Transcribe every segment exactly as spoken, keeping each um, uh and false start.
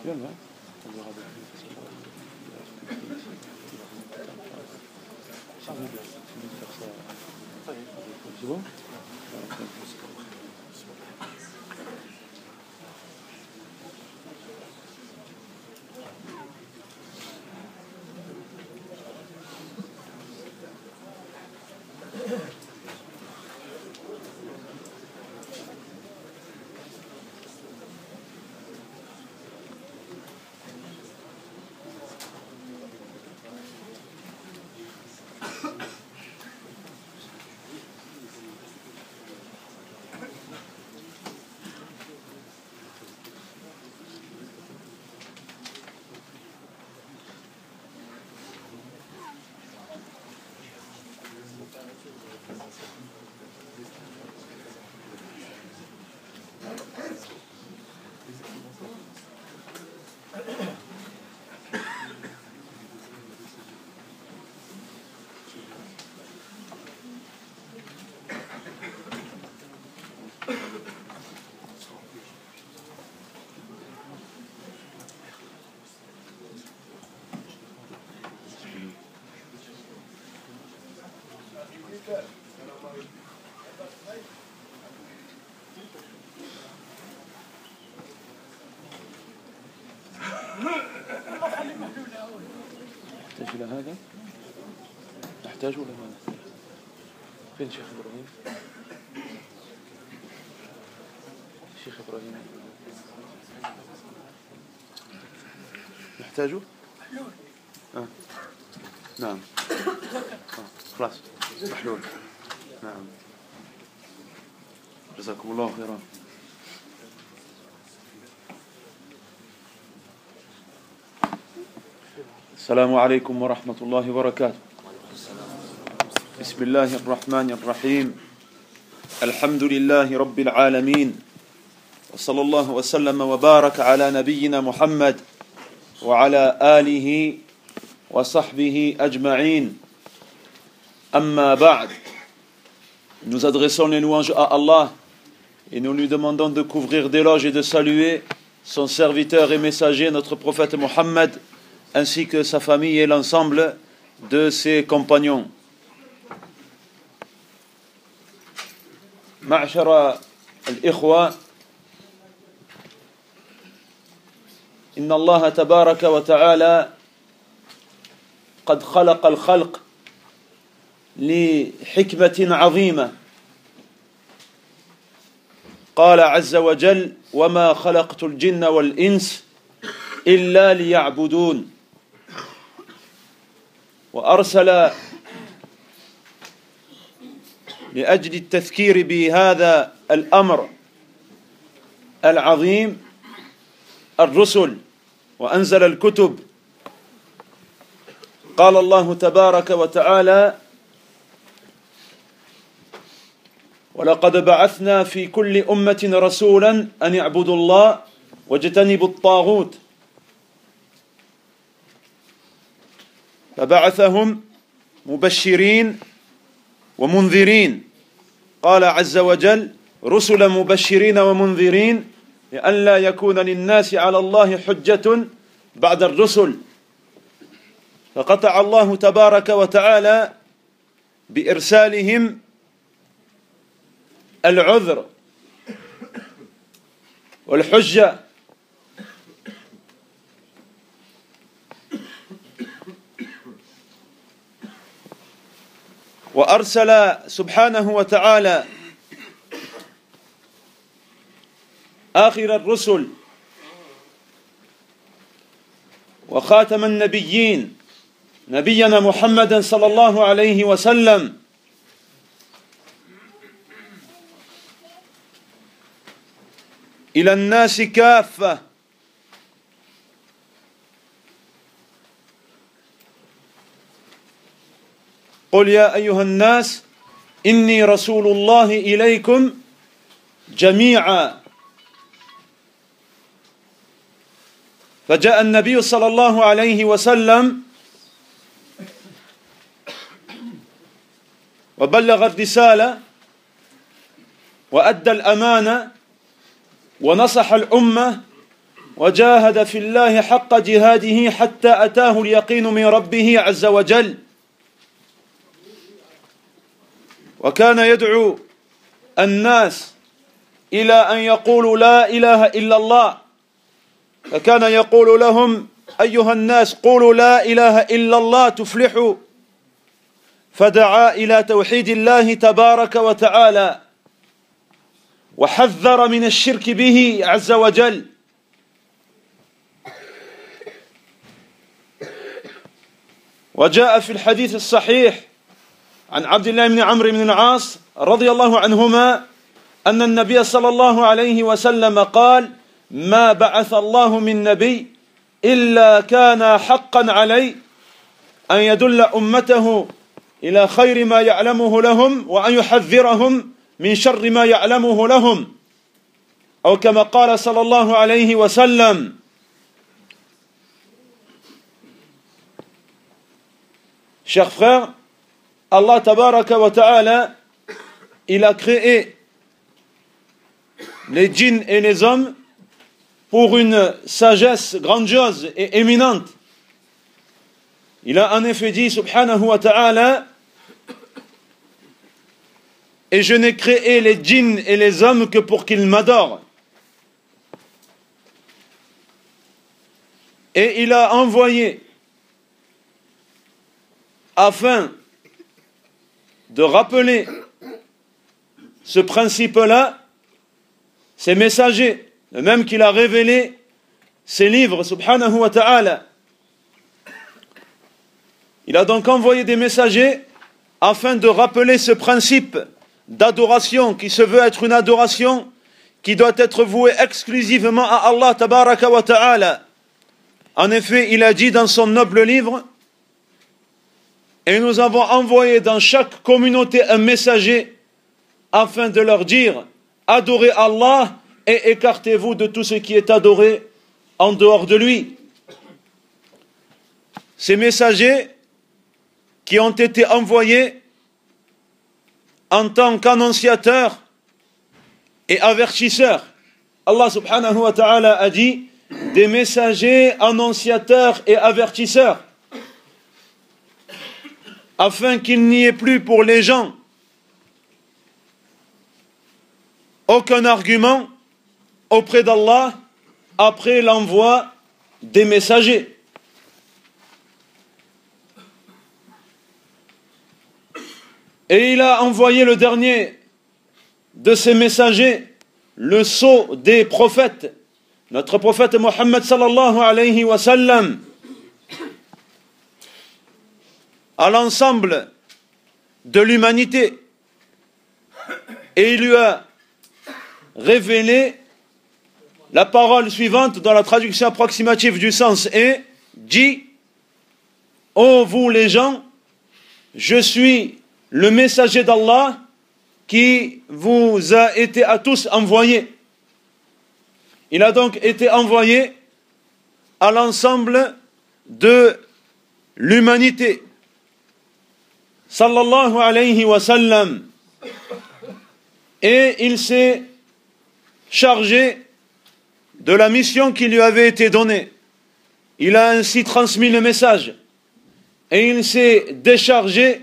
يلا. C'est bon? نحتاج إلى هذا؟ نحتاج ولا ما نحتاج؟ فين شيخ إبراهيم؟ شيخ إبراهيم نحتاجه؟ آه. نعم. آه. خلاص محلول. نعم. جزاكم الله خيرا. السلام عليكم ورحمة الله وبركاته. بسم الله الرحمن الرحيم. الحمد لله رب العالمين، وصلى الله وسلم وبارك على نبينا محمد وعلى آله وصحبه أجمعين. أما بعد. Nous adressons les louanges à Allah et nous lui demandons de couvrir d'éloges et de saluer son serviteur et messager, notre prophète Mohammed, ainsi que sa famille et l'ensemble de ses compagnons. معشر الإخوة، إن الله تبارك وتعالى قد خلق الخلق لحكمة عظيمة. قال عز وجل: وما خلقت الجن والإنس إلا ليعبدون. وأرسل لأجل التذكير بهذا الأمر العظيم الرسل وأنزل الكتب. قال الله تبارك وتعالى: ولقد بعثنا في كل أمة رسولا أن يعبدوا الله واجتنبوا الطاغوت، فبعثهم مبشرين ومنذرين. قال عز وجل: رسلا مبشرين ومنذرين لئلا يكون للناس على الله حجة بعد الرسل. فقطع الله تبارك وتعالى بإرسالهم العذر والحجة، وأرسل سبحانه وتعالى آخر الرسل وخاتم النبيين نبينا محمدا صلى الله عليه وسلم إلى الناس كافة، قل يا أيها الناس إني رسول الله إليكم جميعا. فجاء النبي صلى الله عليه وسلم وبلغ الرسالة وأدى الأمانة ونصح الأمة وجاهد في الله حق جهاده حتى أتاه اليقين من ربه عز وجل وكان يدعو الناس إلى أن يقولوا لا إله إلا الله فكان يقول لهم أيها الناس قولوا لا إله إلا الله تفلحوا فدعا إلى توحيد الله تبارك وتعالى وحذر من الشرك به عز وجل وجاء في الحديث الصحيح عن عبد الله بن عمرو بن العاص رضي الله عنهما أن النبي صلى الله عليه وسلم قال ما بعث الله من نبي إلا كان حقا عليه أن يدل أمته إلى خير ما يعلمه لهم وأن يحذرهم من شر ما يعلمه لهم أو كما قال صلى الله عليه وسلم. Chers frères, Allah tabaraka wa ta'ala, il a créé les djinns et les hommes pour une sagesse grandiose et éminente. Il a en effet dit, subhanahu wa ta'ala, et je n'ai créé les djinns et les hommes que pour qu'ils m'adorent. Et il a envoyé, afin de rappeler ce principe-là, ces messagers, de même qu'il a révélé ses livres, subhanahu wa ta'ala. Il a donc envoyé des messagers afin de rappeler ce principe d'adoration qui se veut être une adoration qui doit être vouée exclusivement à Allah tabaraka wa ta'ala. En effet, il a dit dans son noble livre: et nous avons envoyé dans chaque communauté un messager afin de leur dire: adorez Allah et écartez-vous de tout ce qui est adoré en dehors de lui. Ces messagers qui ont été envoyés en tant qu'annonciateurs et avertisseurs. Allah subhanahu wa ta'ala a dit des messagers, annonciateurs et avertisseurs, afin qu'il n'y ait plus pour les gens aucun argument auprès d'Allah après l'envoi des messagers. Et il a envoyé le dernier de ces messagers, le sceau des prophètes, notre prophète Mohammed sallallahu alayhi wa sallam, à l'ensemble de l'humanité. Et il lui a révélé la parole suivante dans la traduction approximative du sens est: dit, ô vous les gens, je suis le messager d'Allah qui vous a été à tous envoyé. Il a donc été envoyé à l'ensemble de l'humanité. Sallallahu alayhi wa sallam. Et il s'est chargé de la mission qui lui avait été donnée. Il a ainsi transmis le message. Et il s'est déchargé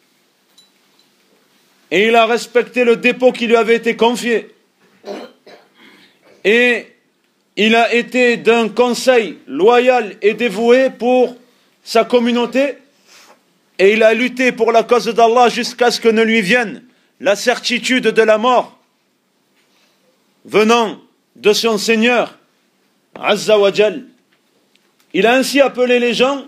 et il a respecté le dépôt qui lui avait été confié. Et il a été d'un conseil loyal et dévoué pour sa communauté, et il a lutté pour la cause d'Allah jusqu'à ce que ne lui vienne la certitude de la mort venant de son Seigneur Azza wa Jal. Il a ainsi appelé les gens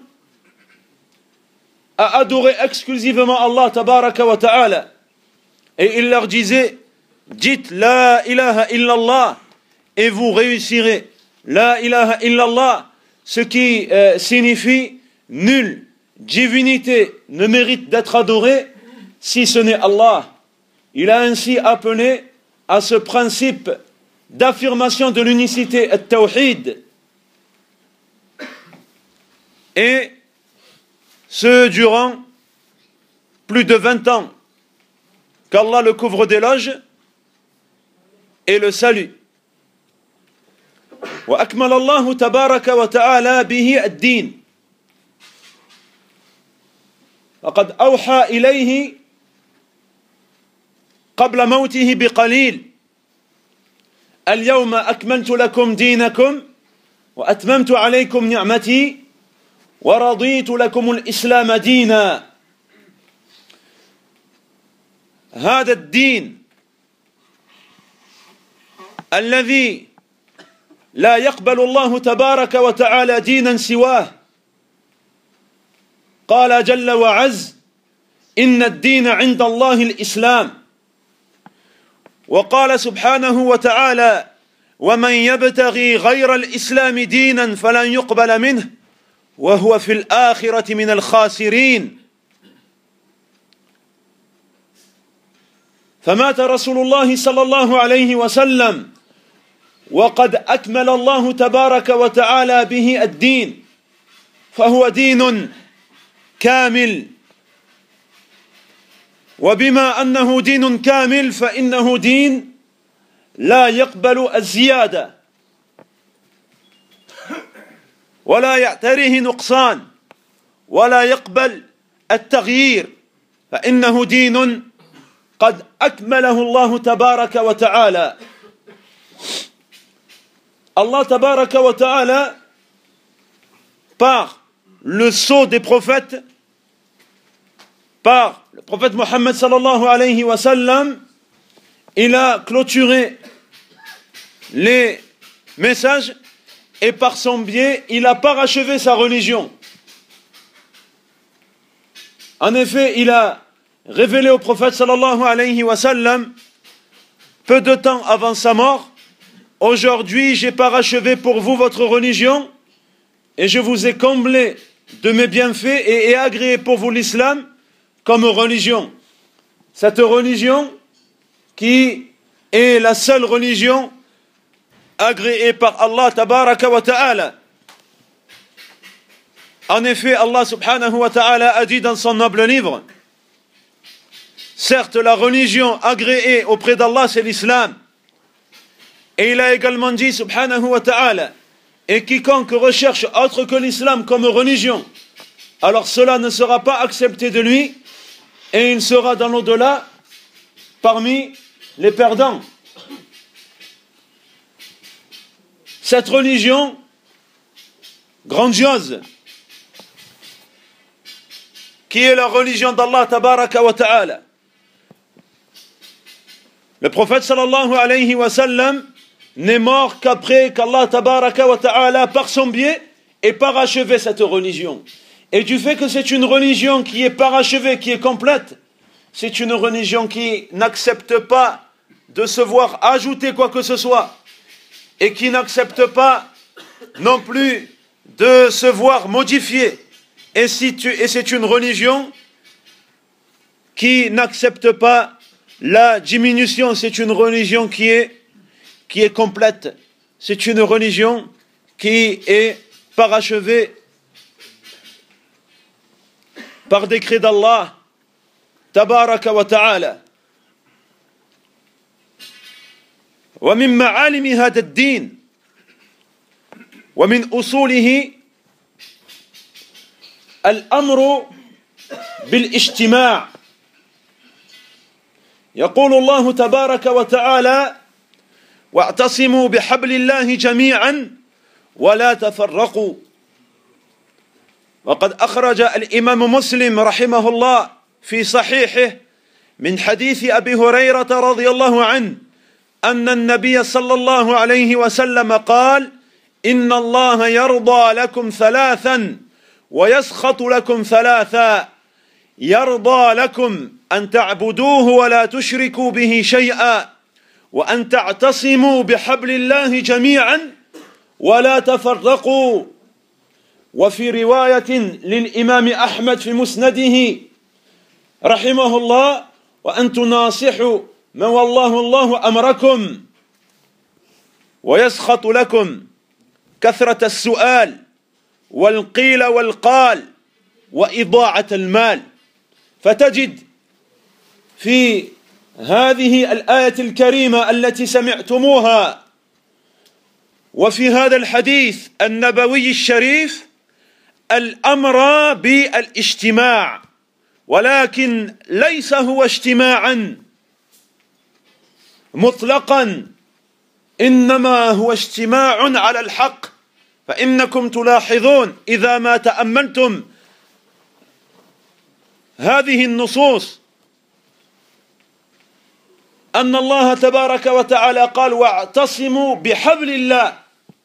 à adorer exclusivement Allah tabaraka wa ta'ala. Et il leur disait: dites la ilaha illallah et vous réussirez. La ilaha illallah, ce qui euh, signifie nulle divinité ne mérite d'être adorée si ce n'est Allah. Il a ainsi appelé à ce principe d'affirmation de l'unicité, at-tawhid. Et ce durant plus de vingt ans, qu'Allah le couvre d'éloges et le salue. وأكمل الله تبارك وتعالى به الدين. فقد أوحى إليه قبل موته بقليل: اليوم أكملت لكم دينكم وأتممت عليكم نعمتي ورضيت لكم الإسلام دينا. هذا الدين الذي لا يقبل الله تبارك وتعالى دينا سواه. قال جل وعز: إن الدين عند الله الإسلام. وقال سبحانه وتعالى: ومن يبتغي غير الإسلام دينا فلن يقبل منه وهو في الآخرة من الخاسرين. فمات رسول الله صلى الله عليه وسلم وقد أكمل الله تبارك وتعالى به الدين، فهو دين كامل. وبما أنه دين كامل فإنه دين لا يقبل الزيادة ولا يعتريه نقصان ولا يقبل التغيير، فإنه دين قد أكمله الله تبارك وتعالى. Allah tabaraka wa ta'ala, par le sceau des prophètes, par le prophète Mohammed sallallahu alayhi wa sallam, il a clôturé les messages et par son biais, il a parachevé sa religion. En effet, il a révélé au prophète sallallahu alayhi wa sallam, peu de temps avant sa mort: aujourd'hui, j'ai parachevé pour vous votre religion et je vous ai comblé de mes bienfaits et ai agréé pour vous l'islam comme religion. Cette religion qui est la seule religion agréée par Allah tabaraka wa ta'ala. En effet, Allah subhanahu wa ta'ala a dit dans son noble livre: certes, la religion agréée auprès d'Allah, c'est l'islam. Et il a également dit, subhanahu wa ta'ala: et quiconque recherche autre que l'islam comme religion, alors cela ne sera pas accepté de lui, et il sera dans l'au-delà parmi les perdants. Cette religion grandiose, qui est la religion d'Allah tabaraka wa ta'ala, le prophète sallallahu alayhi wa sallam n'est mort qu'après qu'Allah tabaraka wa ta'ala, par son biais, ait parachevé cette religion. Et du fait que c'est une religion qui est parachevée, qui est complète, c'est une religion qui n'accepte pas de se voir ajouter quoi que ce soit, et qui n'accepte pas non plus de se voir modifier. Et, si tu, et c'est une religion qui n'accepte pas la diminution, c'est une religion qui est qui est complète. C'est une religion qui est parachevée par décret d'Allah tabaraka wa ta'ala. ومن معالم هذا الدين ومن أصوله الأمر بالاجتماع. يقول الله تبارك وتعالى: واعتصموا بحبل الله جميعا ولا تفرقوا. وقد أخرج الإمام مسلم رحمه الله في صحيحه من حديث أبي هريرة رضي الله عنه أن النبي صلى الله عليه وسلم قال: إن الله يرضى لكم ثلاثا ويسخط لكم ثلاثا: يرضى لكم أن تعبدوه ولا تشركوا به شيئا، وأن تعتصموا بحبل الله جميعا ولا تفرقوا. وفي رواية للإمام أحمد في مسنده رحمه الله: وأن تناصحوا من والله الله أمركم، ويسخط لكم كثرة السؤال والقيل والقال وإضاعة المال. فتجد في هذه الآية الكريمة التي سمعتموها وفي هذا الحديث النبوي الشريف الأمر بالاجتماع، ولكن ليس هو اجتماعا مطلقا، إنما هو اجتماع على الحق. فإنكم تلاحظون إذا ما تأملتم هذه النصوص أن الله تبارك وتعالى قال واعتصموا بحبل الله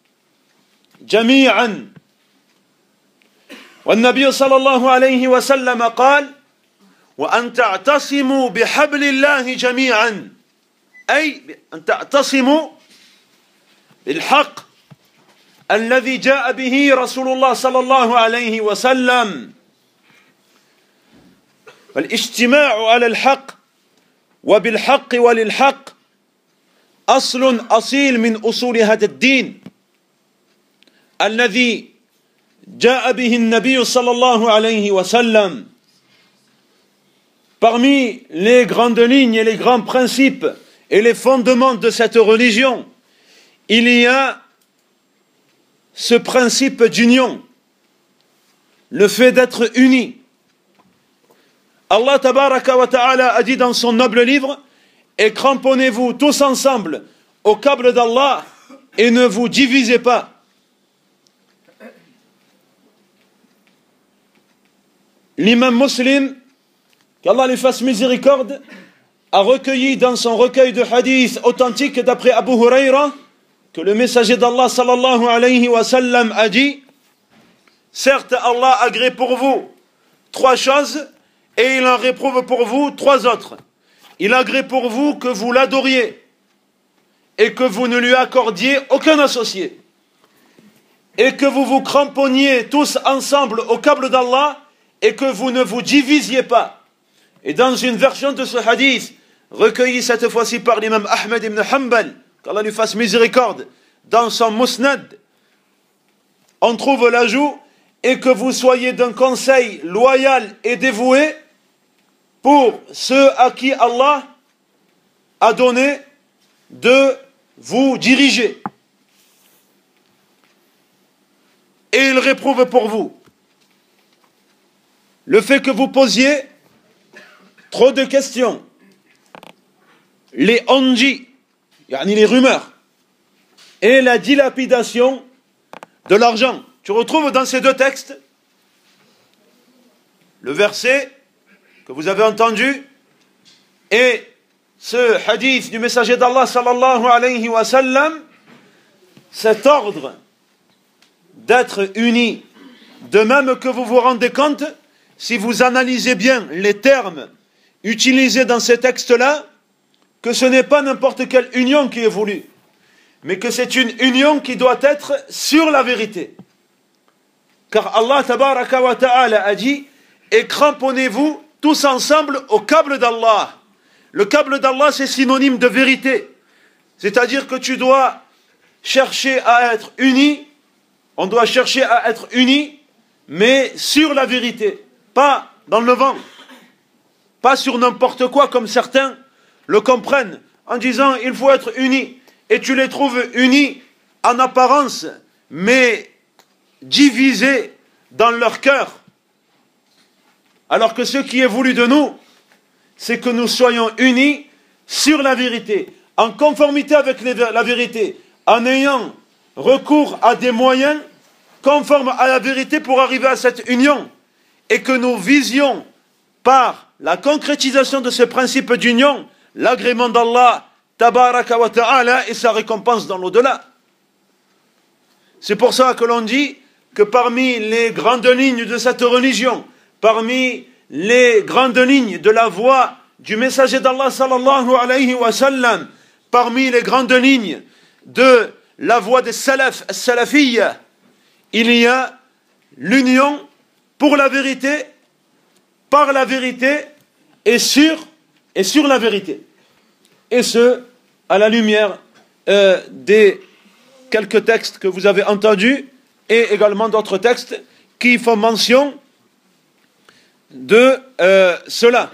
جميعا، والنبي صلى الله عليه وسلم قال وأن تعتصموا بحبل الله جميعا، أي أن تعتصموا بالحق الذي جاء به رسول الله صلى الله عليه وسلم. فالاجتماع على الحق وبالحق وللحق أصل أصيل من أصول هذا الدين الذي جاء به النبي صلى الله عليه وسلم. Parmi les grandes lignes et les grands principes et les fondements de cette religion, il y a ce principe d'union, le fait d'être unis. Allah tabaraka wa ta'ala a dit dans son noble livre: et cramponnez-vous tous ensemble au câble d'Allah et ne vous divisez pas. L'imam Muslim, qu'Allah lui fasse miséricorde, a recueilli dans son recueil de hadiths authentiques d'après Abu Huraira que le messager d'Allah sallallahu alayhi wa sallam a dit: certes Allah agrée pour vous trois choses et il en réprouve pour vous trois autres. Il agrée pour vous que vous l'adoriez et que vous ne lui accordiez aucun associé, et que vous vous cramponniez tous ensemble au câble d'Allah et que vous ne vous divisiez pas. Et dans une version de ce hadith, recueilli cette fois-ci par l'imam Ahmed ibn Hanbal, qu'Allah lui fasse miséricorde, dans son Musnad, on trouve l'ajout: et que vous soyez d'un conseil loyal et dévoué pour ceux à qui Allah a donné de vous diriger. Et il réprouve pour vous le fait que vous posiez trop de questions, les onji, yani les rumeurs, et la dilapidation de l'argent. Tu retrouves dans ces deux textes le verset que vous avez entendu et ce hadith du messager d'Allah sallallahu alayhi wa sallam, cet ordre d'être unis. De même que vous vous rendez compte, si vous analysez bien les termes utilisés dans ces textes-là, que ce n'est pas n'importe quelle union qui est voulue, mais que c'est une union qui doit être sur la vérité. Car Allah tabaraka wa ta'ala a dit: et cramponnez-vous tous ensemble au câble d'Allah. Le câble d'Allah, c'est synonyme de vérité. C'est-à-dire que tu dois chercher à être uni, on doit chercher à être uni, mais sur la vérité, pas dans le vent, pas sur n'importe quoi comme certains le comprennent, en disant il faut être unis, et tu les trouves unis en apparence, mais divisés dans leur cœur. Alors que ce qui est voulu de nous, c'est que nous soyons unis sur la vérité, en conformité avec les, la vérité, en ayant recours à des moyens conformes à la vérité pour arriver à cette union, et que nous visions par la concrétisation de ce principe d'union l'agrément d'Allah tabaraka wa ta'ala et sa récompense dans l'au-delà. C'est pour ça que l'on dit que parmi les grandes lignes de cette religion, parmi les grandes lignes de la voie du messager d'Allah sallallahu alayhi wa sallam, parmi les grandes lignes de la voie des salaf, salafiyya, il y a l'union pour la vérité, par la vérité et sur, et sur la vérité. Et ce, à la lumière euh, des quelques textes que vous avez entendus et également d'autres textes qui font mention de euh, cela.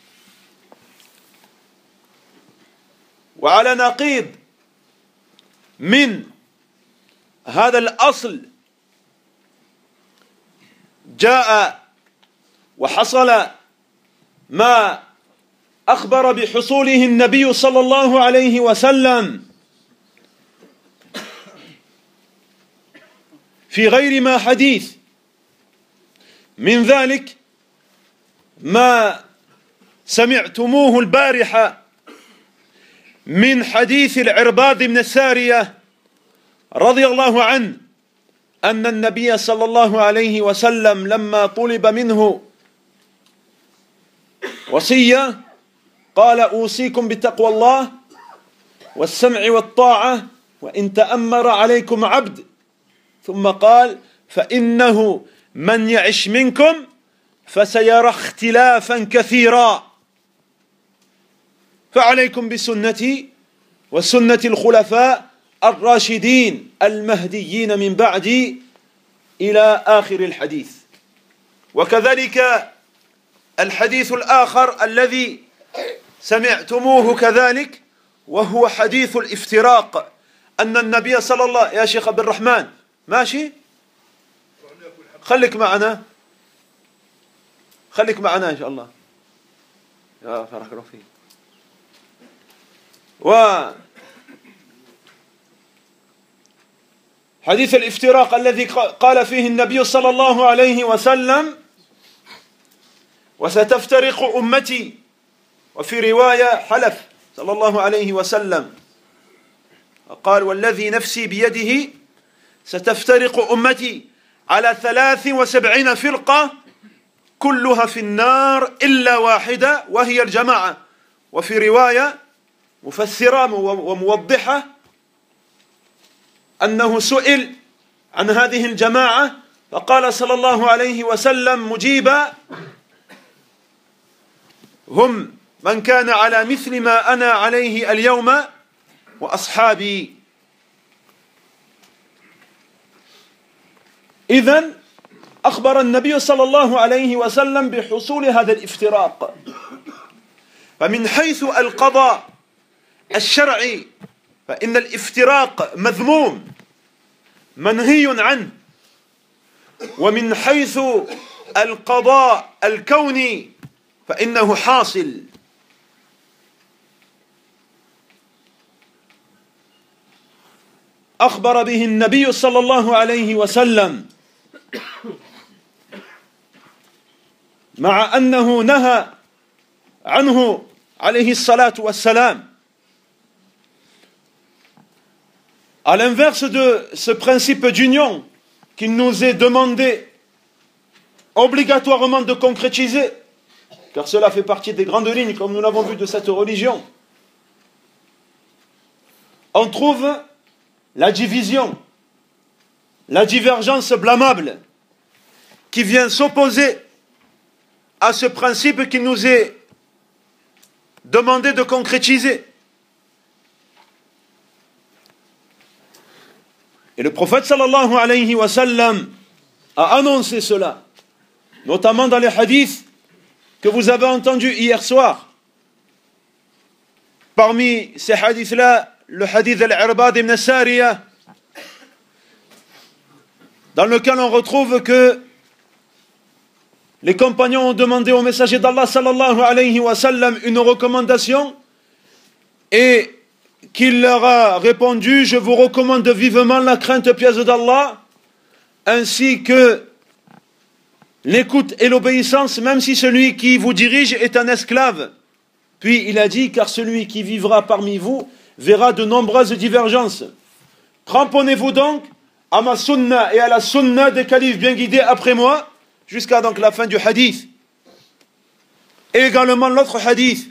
وعلى نقيض من هذا الأصل جاء وحصل ما أخبر بحصوله النبي صلى الله عليه وسلم في غير ما حديث. من ذلك ما سمعتموه البارحة من حديث العرباض بن السارية رضي الله عنه أن النبي صلى الله عليه وسلم لما طلب منه وصية قال أوصيكم بتقوى الله والسمع والطاعة وإن تأمر عليكم عبد، ثم قال فإنه من يعش منكم فسيرى اختلافا كثيرا فعليكم بسنتي وسنة الخلفاء الراشدين المهديين من بعدي إلى آخر الحديث. وكذلك الحديث الآخر الذي سمعتموه كذلك وهو حديث الافتراق، أن النبي صلى الله يا شيخ عبد الرحمن ماشي خليك معنا خليك معنا إن شاء الله يا فرح رفيق. وحديث الافتراق الذي قال فيه النبي صلى الله عليه وسلم وستفترق أمتي، وفي رواية حلف صلى الله عليه وسلم قال والذي نفسي بيده ستفترق أمتي على ثلاث وسبعين فرقة كلها في النار إلا واحدة وهي الجماعة. وفي رواية مفسرة وموضحة أنه سئل عن هذه الجماعة فقال صلى الله عليه وسلم مجيبا هم من كان على مثل ما أنا عليه اليوم وأصحابي. إذن أخبر النبي صلى الله عليه وسلم بحصول هذا الافتراق. فمن حيث القضاء الشرعي فإن الافتراق مذموم منهي عنه، ومن حيث القضاء الكوني فإنه حاصل. أخبر به النبي صلى الله عليه وسلم مع أنه نهى عنه عليه الصلاة والسلام. À l'inverse de ce principe d'union qu'il nous est demandé obligatoirement de concrétiser, car cela fait partie des grandes lignes, comme nous l'avons vu, de cette religion, on trouve la division, la divergence blâmable qui vient s'opposer à ce principe qu'il nous est demandé de concrétiser. Et le prophète sallallahu alayhi wa sallam a annoncé cela, notamment dans les hadiths que vous avez entendus hier soir. Parmi ces hadiths-là, le hadith d'Al-Irbad ibn Sariya, dans lequel on retrouve que les compagnons ont demandé au messager d'Allah sallallahu alayhi wa sallam une recommandation et qu'il leur a répondu: je vous recommande vivement la crainte pieuse d'Allah ainsi que l'écoute et l'obéissance, même si celui qui vous dirige est un esclave. Puis il a dit: car celui qui vivra parmi vous verra de nombreuses divergences. Cramponnez-vous donc à ma sunna et à la sunna des califes bien guidés après moi, jusqu'à donc la fin du hadith. Et également l'autre hadith,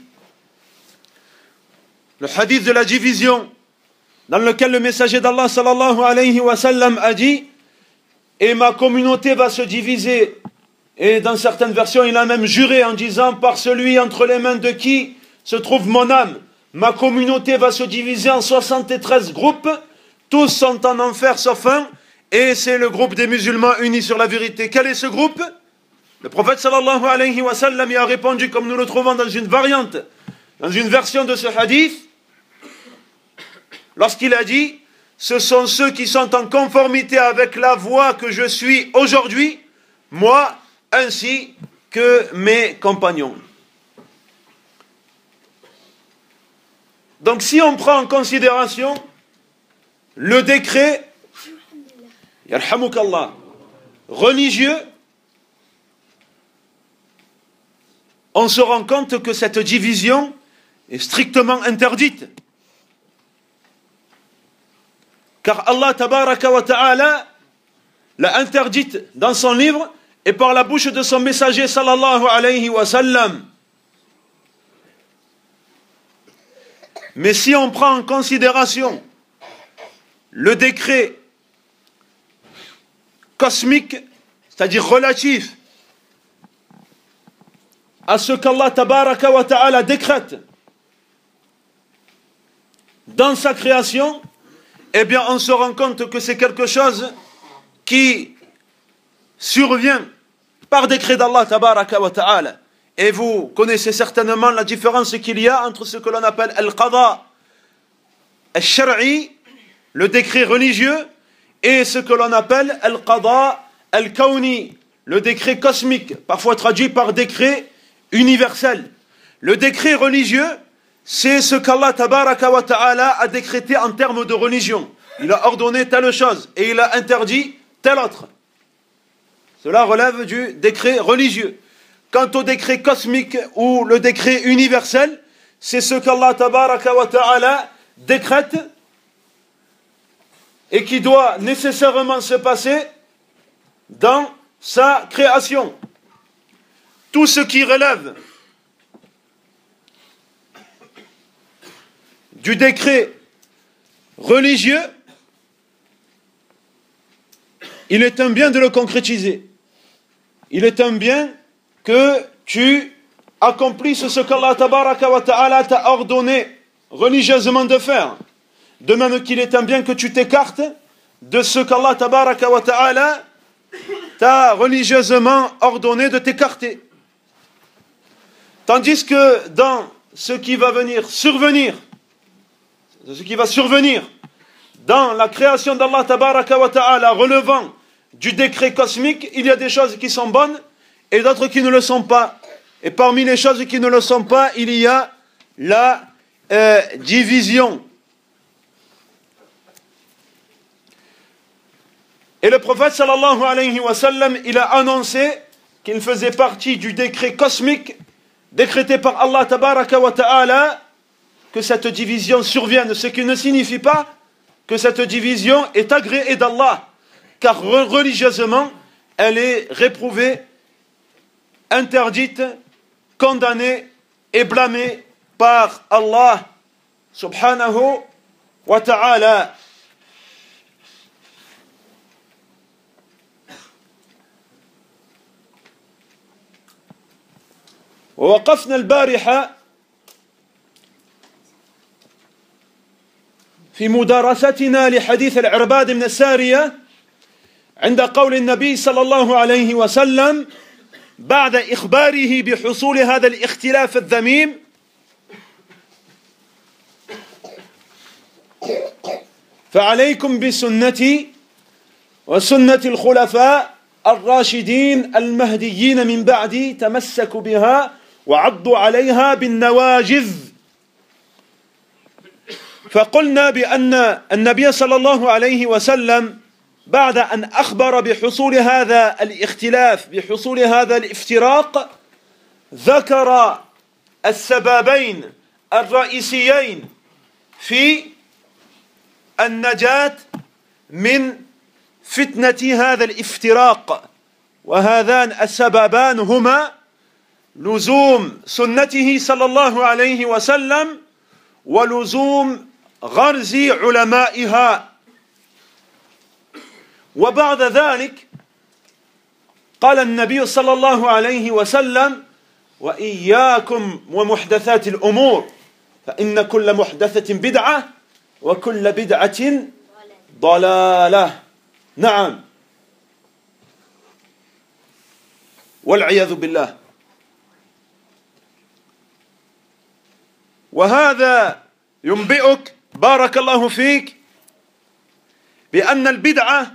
le hadith de la division, dans lequel le messager d'Allah sallallahu alayhi wa sallam a dit: et ma communauté va se diviser. Et dans certaines versions il a même juré en disant: par celui entre les mains de qui se trouve mon âme, ma communauté va se diviser en soixante-treize groupes, tous sont en enfer sauf un, et c'est le groupe des musulmans unis sur la vérité. Quel est ce groupe? Le prophète sallallahu alayhi wa sallam y a répondu, comme nous le trouvons dans une variante, dans une version de ce hadith, lorsqu'il a dit: ce sont ceux qui sont en conformité avec la voie que je suis aujourd'hui, moi ainsi que mes compagnons. Donc si on prend en considération le décret, yarhamukallah, religieux, on se rend compte que cette division est strictement interdite. Car Allah tabaraka wa ta'ala l'a interdite dans son livre et par la bouche de son messager sallallahu alayhi wa sallam. Mais si on prend en considération le décret cosmique, c'est-à-dire relatif à ce qu'Allah tabaraka wa ta'ala décrète dans sa création, eh bien on se rend compte que c'est quelque chose qui survient par décret d'Allah tabaraka wa ta'ala. Et vous connaissez certainement la différence qu'il y a entre ce que l'on appelle al-qada al-shar'i, le décret religieux, et ce que l'on appelle al-qada al-kawni, le décret cosmique, parfois traduit par décret universel. Le décret religieux, c'est ce qu'Allah tabaraka wa ta'ala a décrété en termes de religion. Il a ordonné telle chose et il a interdit telle autre. Cela relève du décret religieux. Quant au décret cosmique ou le décret universel, c'est ce qu'Allah tabaraka wa ta'ala décrète et qui doit nécessairement se passer dans sa création. Tout ce qui relève du décret religieux, il est un bien de le concrétiser. Il est un bien que tu accomplisses ce qu'Allah tabaraka wa ta'ala t'a ordonné religieusement de faire. De même qu'il est un bien que tu t'écartes de ce qu'Allah tabaraka wa ta'ala t'a religieusement ordonné de t'écarter. Tandis que dans ce qui va venir survenir, ce qui va survenir dans la création d'Allah tabaraka wa ta'ala relevant du décret cosmique, il y a des choses qui sont bonnes et d'autres qui ne le sont pas. Et parmi les choses qui ne le sont pas, il y a la euh, division. Et le prophète sallallahu alayhi wa sallam, il a annoncé qu'il faisait partie du décret cosmique décrété par Allah tabaraka wa ta'ala que cette division survienne, ce qui ne signifie pas que cette division est agréée d'Allah, car religieusement elle est réprouvée, interdite, condamnée et blâmée par Allah subhanahu wa ta'ala. ووقفنا البارحة في مدارستنا لحديث العرباد بن السارية عند قول النبي صلى الله عليه وسلم بعد إخباره بحصول هذا الاختلاف الذميم فعليكم بسنتي وسنة الخلفاء الراشدين المهديين من بعدي تمسكوا بها وعضوا عليها بالنواجذ. فقلنا بأن النبي صلى الله عليه وسلم بعد أن أخبر بحصول هذا الاختلاف بحصول هذا الافتراق ذكر السببين الرئيسيين في النجاة من فتنة هذا الافتراق، وهذان السببان هما لزوم سنته صلى الله عليه وسلم ولزوم غرز علمائها. وبعد ذلك قال النبي صلى الله عليه وسلم وإياكم ومحدثات الأمور فإن كل محدثة بدعة وكل بدعة ضلالة. نعم والعياذ بالله. وهذا ينبئك بارك الله فيك بأن البدعة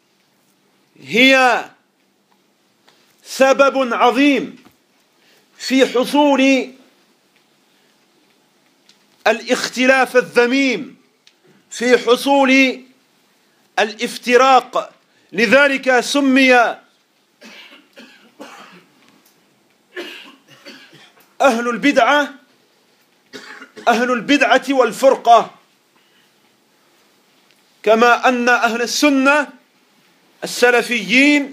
هي سبب عظيم في حصول الاختلاف الذميم، في حصول الافتراق. لذلك سمي أهل البدعة أهل البدعة والفرقة، كما أن أهل السنة السلفيين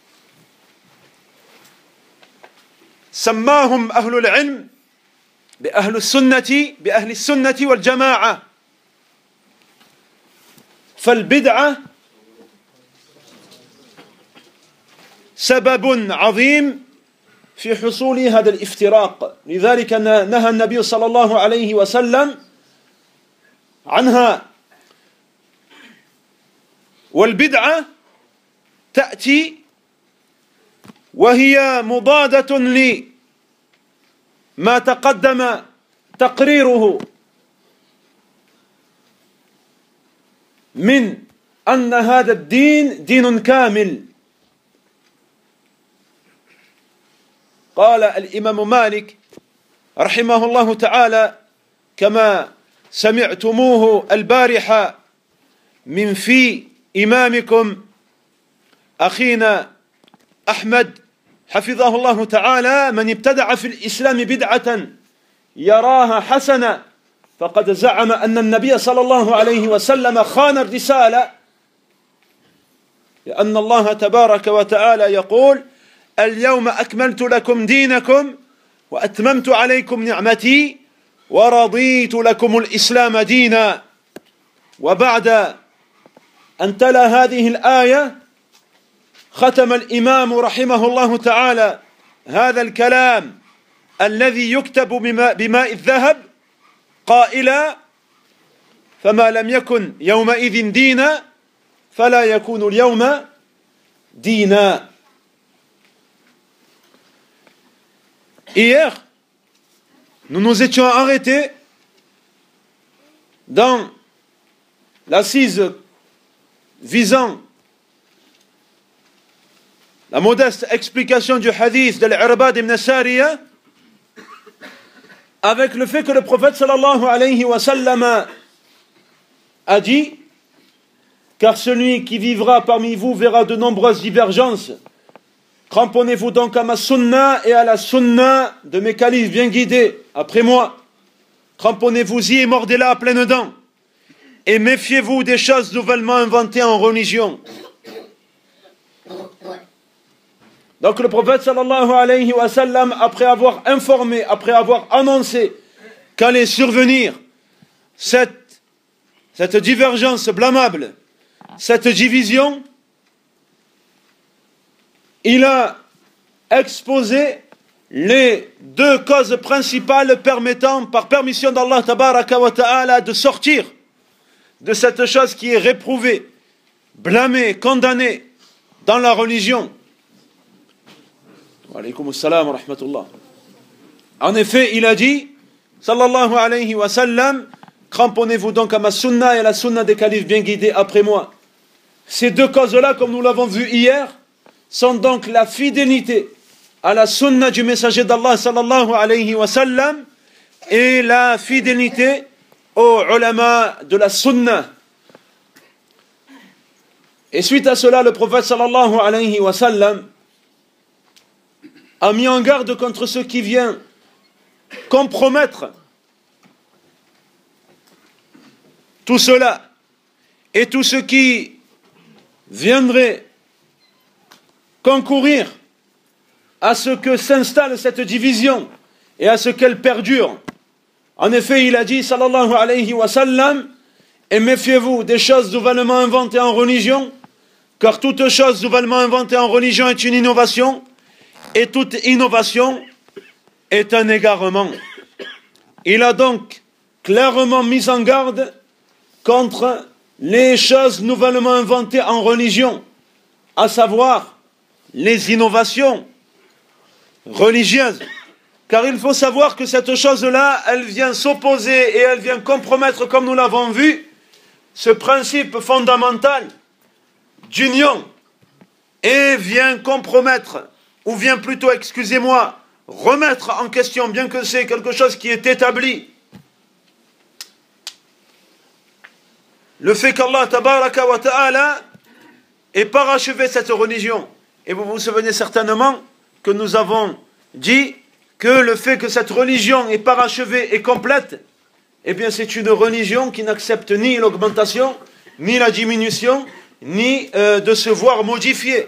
سماهم أهل العلم بأهل السنة بأهل السنة والجماعة. فالبدعة سبب عظيم في حصول هذا الافتراق، لذلك نهى النبي صلى الله عليه وسلم عنها. والبدعة تأتي وهي مضادة لما تقدم تقريره من أن هذا الدين دين كامل. قال الإمام مالك رحمه الله تعالى كما سمعتموه البارحة من في إمامكم أخينا أحمد حفظه الله تعالى: من ابتدع في الإسلام بدعة يراها حسنة فقد زعم أن النبي صلى الله عليه وسلم خان الرسالة، لأن الله تبارك وتعالى يقول: اليوم أكملت لكم دينكم وأتممت عليكم نعمتي ورضيت لكم الإسلام دينا. وبعد أن تلا هذه الآية ختم الإمام رحمه الله تعالى هذا الكلام الذي يكتب بماء الذهب قائلا: فما لم يكن يومئذ دينا فلا يكون اليوم دينا. Hier, nous nous étions arrêtés dans l'assise visant la modeste explication du hadith de l'Irbad ibn Sariya, avec le fait que le prophète sallallahu alayhi wa sallam a dit: car celui qui vivra parmi vous verra de nombreuses divergences. Cramponnez-vous donc à ma sunna et à la sunna de mes califes bien guidés après moi. Cramponnez-vous-y et mordez-la à pleines dents. Et méfiez-vous des choses nouvellement inventées en religion. Donc le prophète sallallahu alayhi wa sallam, après avoir informé, après avoir annoncé qu'allait survenir cette, cette divergence blâmable, cette division, il a exposé les deux causes principales permettant, par permission d'Allah tabaraka wa ta'ala, de sortir de cette chose qui est réprouvée, blâmée, condamnée dans la religion. Wa alaykum assalam wa rahmatullah. En effet, il a dit, sallallahu alayhi wa sallam: cramponnez-vous donc à ma sunna et à la sunna des califes bien guidés après moi. Ces deux causes-là, comme nous l'avons vu hier, sont donc la fidélité à la sunna du messager d'Allah sallallahu alayhi wa sallam et la fidélité aux ulama de la sunna. Et suite à cela, le prophète sallallahu alayhi wa sallam a mis en garde contre ce qui vient compromettre tout cela et tout ce qui viendrait concourir à ce que s'installe cette division et à ce qu'elle perdure. En effet, il a dit, sallallahu alayhi wa sallam: et méfiez-vous des choses nouvellement inventées en religion, car toute chose nouvellement inventée en religion est une innovation, et toute innovation est un égarement. Il a donc clairement mis en garde contre les choses nouvellement inventées en religion, à savoir les innovations religieuses. Car il faut savoir que cette chose-là, elle vient s'opposer et elle vient compromettre, comme nous l'avons vu, ce principe fondamental d'union et vient compromettre, ou vient plutôt, excusez-moi, remettre en question, bien que c'est quelque chose qui est établi, le fait qu'Allah tabaraka wa ta'ala ait parachevé cette religion. Et vous vous souvenez certainement que nous avons dit que le fait que cette religion est parachevée et complète, eh bien c'est une religion qui n'accepte ni l'augmentation, ni la diminution, ni euh, de se voir modifiée.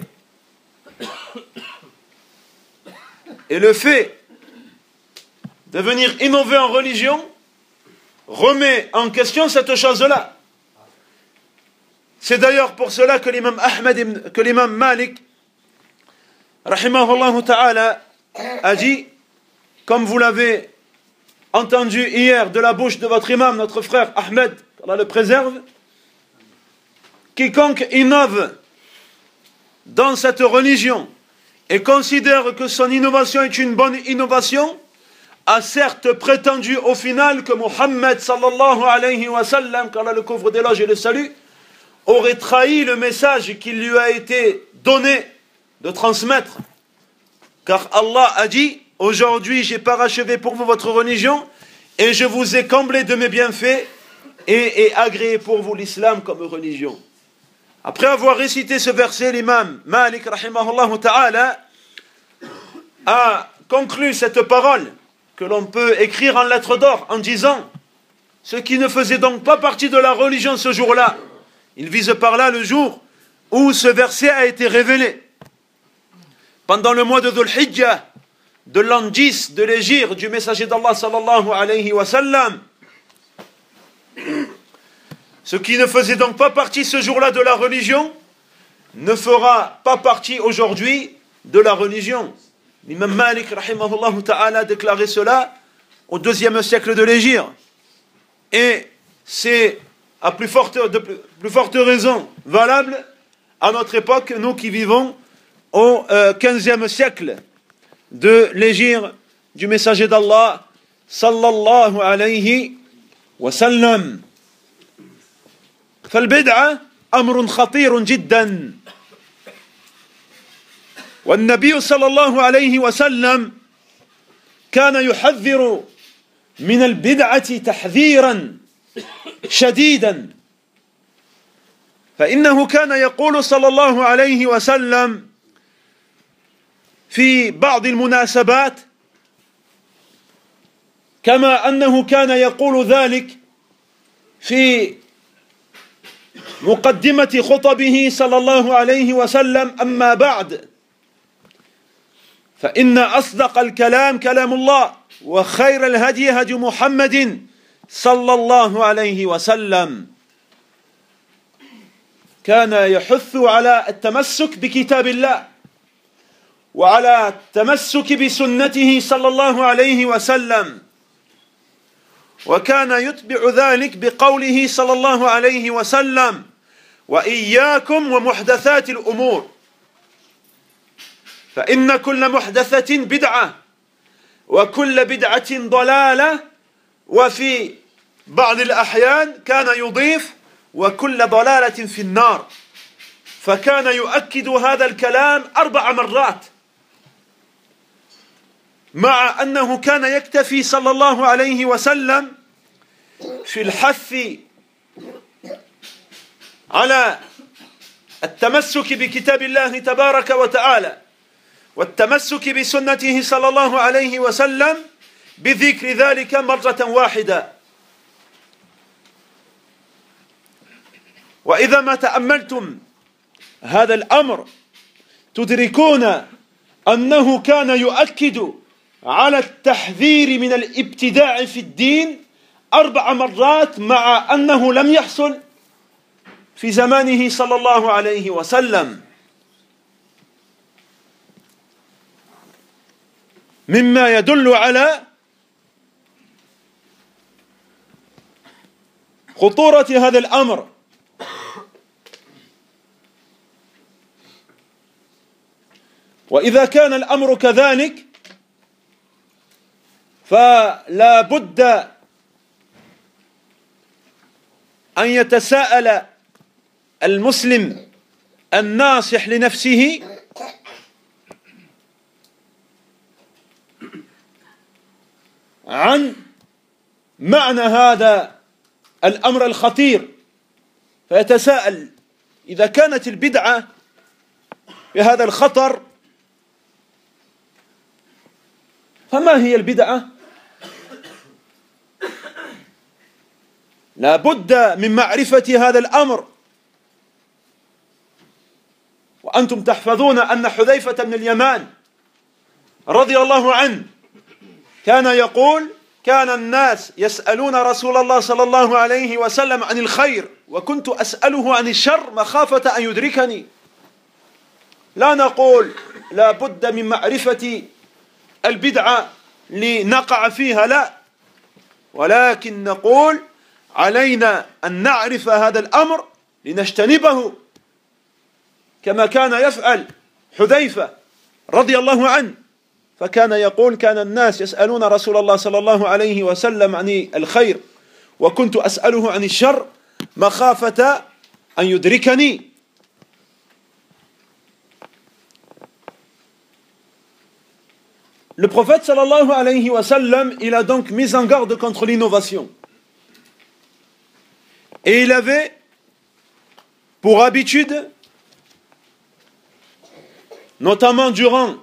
Et le fait de venir innover en religion remet en question cette chose-là. C'est d'ailleurs pour cela que l'imam Ahmed, que l'imam Malik, rahimahullah ta'ala, a dit, comme vous l'avez entendu hier de la bouche de votre imam, notre frère Ahmed, qu'Allah le préserve, quiconque innove dans cette religion et considère que son innovation est une bonne innovation, a certes prétendu au final que Muhammad sallallahu alayhi wa sallam, qu'Allah le couvre d'éloges et le salut, aurait trahi le message qui lui a été donné de transmettre. Car Allah a dit, aujourd'hui j'ai parachevé pour vous votre religion et je vous ai comblé de mes bienfaits et, et agréé pour vous l'islam comme religion. Après avoir récité ce verset, l'imam Malik rahimahullah ta'ala a conclu cette parole que l'on peut écrire en lettres d'or en disant, ce qui ne faisait donc pas partie de la religion ce jour-là, il vise par là le jour où ce verset a été révélé. Pendant le mois de Dhul Hijjah, de l'an dix de l'hégire du messager d'Allah sallallahu alayhi wa sallam, ce qui ne faisait donc pas partie ce jour-là de la religion, ne fera pas partie aujourd'hui de la religion. L'imam Malik rahimahullah ta'ala a déclaré cela au deuxième siècle de l'hégire. Et c'est à plus forte, de plus, plus forte raison valable à notre époque, nous qui vivons au euh, quinzième siècle de l'hégire du messager d'Allah sallallahu alayhi wa sallam. فالبدعة أمر خطير جدا والنبي صلى الله عليه وسلم كان يحذر من البدعة تحذيرا شديدا فإنه كان يقول صلى الله عليه وسلم في بعض المناسبات كما أنه كان يقول ذلك في مقدمة خطبه صلى الله عليه وسلم أما بعد فإن أصدق الكلام كلام الله وخير الهدي هدي محمد صلى الله عليه وسلم كان يحث على التمسك بكتاب الله وعلى التمسك بسنته صلى الله عليه وسلم وكان يتبع ذلك بقوله صلى الله عليه وسلم وإياكم ومحدثات الأمور فإن كل محدثة بدعة وكل بدعة ضلالة وفي بعض الأحيان كان يضيف وكل ضلالة في النار فكان يؤكد هذا الكلام أربع مرات مع أنه كان يكتفي صلى الله عليه وسلم في الحث على التمسك بكتاب الله تبارك وتعالى والتمسك بسنته صلى الله عليه وسلم بذكر ذلك مرة واحدة. وإذا ما تأملتم هذا الأمر تدركون أنه كان يؤكد على التحذير من الابتداع في الدين أربع مرات مع أنه لم يحصل في زمانه صلى الله عليه وسلم مما يدل على خطورة هذا الأمر. وإذا كان الأمر كذلك فلا بد أن يتساءل المسلم الناصح لنفسه عن معنى هذا الأمر الخطير، فيتساءل إذا كانت البدعة بهذا الخطر فما هي البدعة؟ لا بد من معرفة هذا الأمر. وأنتم تحفظون أن حذيفة بن اليمان رضي الله عنه كان يقول: كان الناس يسألون رسول الله صلى الله عليه وسلم عن الخير وكنت أسأله عن الشر مخافة أن يدركني. لا نقول لا بد من معرفة البدعة لنقع فيها، لا، ولكن نقول علينا أن نعرف هذا الأمر لنجتنبه، كما كان يفعل حذيفة رضي الله عنه، فكان يقول: كان الناس يسألون رسول الله صلى الله عليه وسلم عن الخير وكنت أسأله عن الشر مخافة أن يدركني. Le prophète sallallahu alayhi wa sallam, il a donc mis en garde contre l'innovation. Et il avait pour habitude, notamment durant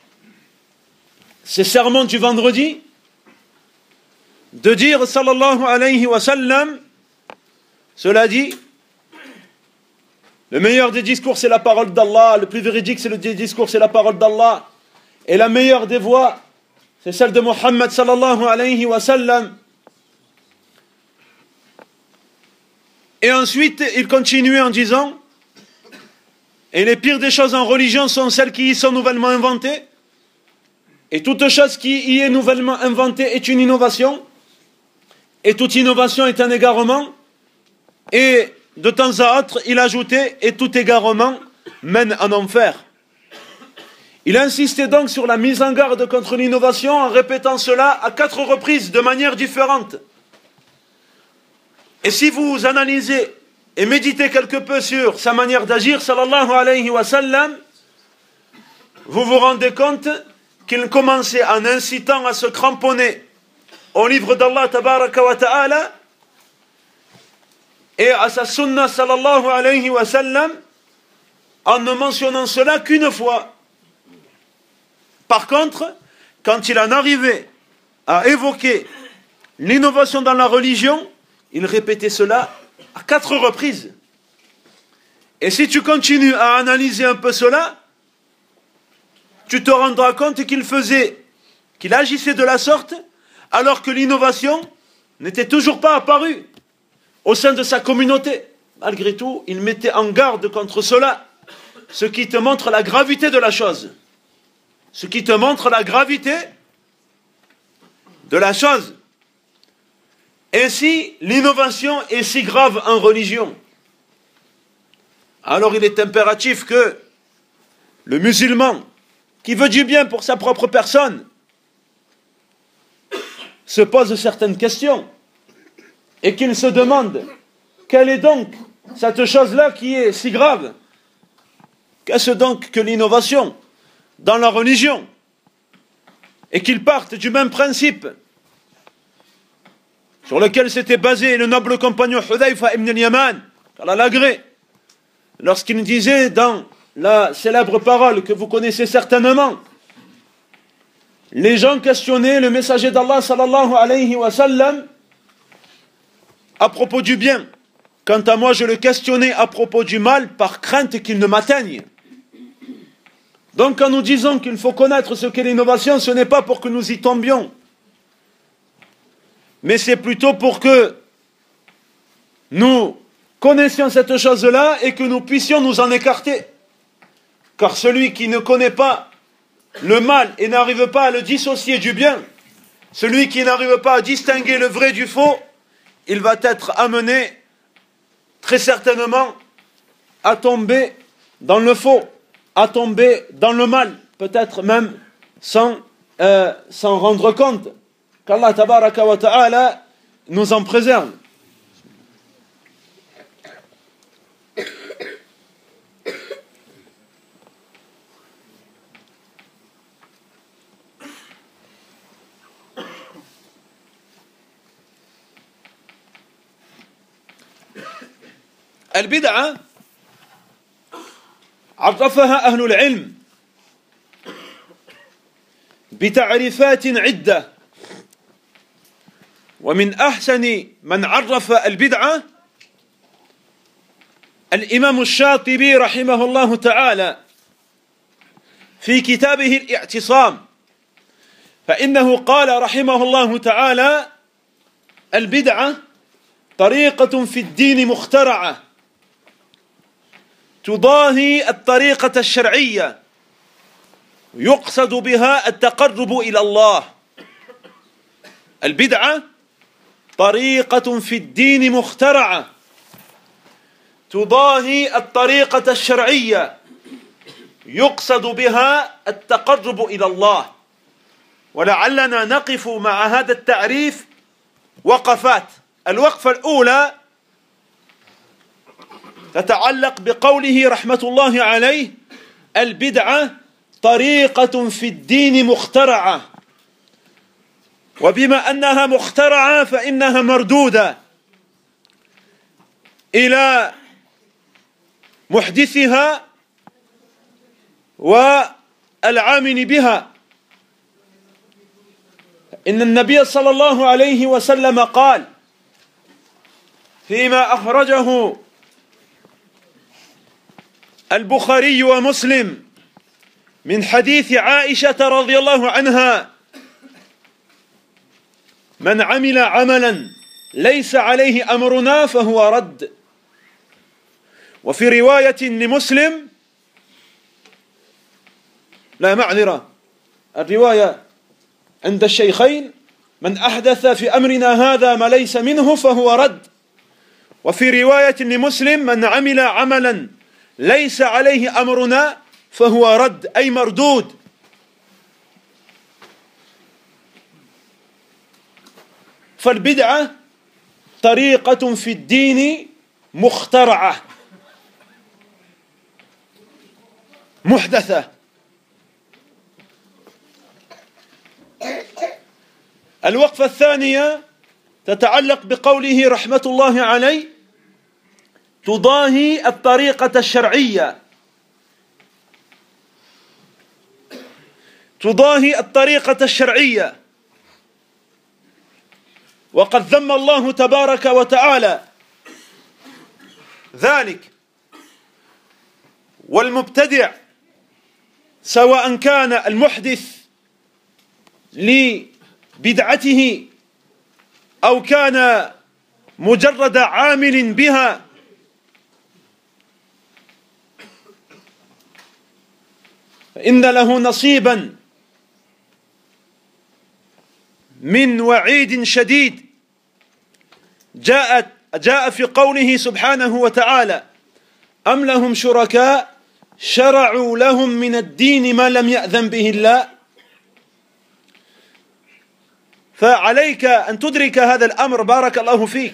ces sermons du vendredi, de dire sallallahu alayhi wa sallam, cela dit, le meilleur des discours c'est la parole d'Allah, le plus véridique c'est le discours c'est la parole d'Allah, et la meilleure des voix c'est celle de Muhammad sallallahu alayhi wa sallam. Et ensuite il continuait en disant: et les pires des choses en religion sont celles qui y sont nouvellement inventées, et toute chose qui y est nouvellement inventée est une innovation, et toute innovation est un égarement. Et de temps à autre il ajoutait: et tout égarement mène en enfer. Il insistait donc sur la mise en garde contre l'innovation en répétant cela à quatre reprises de manière différente. Et si vous analysez et méditez quelque peu sur sa manière d'agir, sallallahu alayhi wa sallam, vous vous rendez compte qu'il commençait en incitant à se cramponner au livre d'Allah tabaraka wa ta'ala et à sa sunna sallallahu alayhi wa sallam en ne mentionnant cela qu'une fois. Par contre, quand il en arrivait à évoquer l'innovation dans la religion, il répétait cela à quatre reprises. Et si tu continues à analyser un peu cela, tu te rendras compte qu'il faisait, qu'il agissait de la sorte, alors que l'innovation n'était toujours pas apparue au sein de sa communauté. Malgré tout, il mettait en garde contre cela, ce qui te montre la gravité de la chose. Ce qui te montre la gravité de la chose. Et si l'innovation est si grave en religion, alors il est impératif que le musulman, qui veut du bien pour sa propre personne, se pose certaines questions et qu'il se demande quelle est donc cette chose-là qui est si grave. Qu'est-ce donc que l'innovation dans la religion? Et qu'il parte du même principe sur lequel s'était basé le noble compagnon Hudayfa ibn al-Yaman, à l'agré, lorsqu'il disait dans la célèbre parole que vous connaissez certainement: les gens questionnaient le messager d'Allah sallallahu alayhi wa sallam à propos du bien. Quant à moi, je le questionnais à propos du mal par crainte qu'il ne m'atteigne. Donc quand nous disons qu'il faut connaître ce qu'est l'innovation, ce n'est pas pour que nous y tombions, mais c'est plutôt pour que nous connaissions cette chose-là et que nous puissions nous en écarter. Car celui qui ne connaît pas le mal et n'arrive pas à le dissocier du bien, celui qui n'arrive pas à distinguer le vrai du faux, il va être amené très certainement à tomber dans le faux, à tomber dans le mal, peut-être même sans euh, s'en rendre compte. Qu'Allah tabaraka wa ta'ala nous en préserve. البدعة عرفها أهل العلم بتعريفات عدة، ومن أحسن من عرف البدعة الإمام الشاطبي رحمه الله تعالى في كتابه الاعتصام، فإنه قال رحمه الله تعالى: البدعة طريقة في الدين مخترعة تضاهي الطريقة الشرعية يقصد بها التقرب إلى الله. البدعة طريقة في الدين مخترعة تضاهي الطريقة الشرعية يقصد بها التقرب إلى الله. ولعلنا نقف مع هذا التعريف وقفات. الوقفة الأولى تتعلق بقوله رحمة الله عليه: البدعة طريقة في الدين مخترعة. وبما أنها مخترعة فإنها مردودة إلى محدثها والعامل بها. إن النبي صلى الله عليه وسلم قال فيما أخرجه البخاري ومسلم من حديث عائشة رضي الله عنها: من عمل عملا ليس عليه أمرنا فهو رد. وفي رواية لمسلم، لا معذرة، الرواية عند الشيخين: من أحدث في أمرنا هذا ما ليس منه فهو رد. وفي رواية لمسلم: من عمل عملا ليس عليه أمرنا فهو رد، أي مردود. فالبدعة طريقة في الدين مخترعة محدثة. الوقفة الثانية تتعلق بقوله رحمة الله عليه: تضاهي الطريقة الشرعية. تضاهي الطريقة الشرعية. وقد ذم الله تبارك وتعالى ذلك. والمبتدع سواء كان المحدث لبدعته أو كان مجرد عامل بها، فإن له نصيبا من وعيد شديد جاءت جاء في قوله سبحانه وتعالى: أم لهم شركاء شرعوا لهم من الدين ما لم يأذن به الله. فعليك أن تدرك هذا الأمر بارك الله فيك.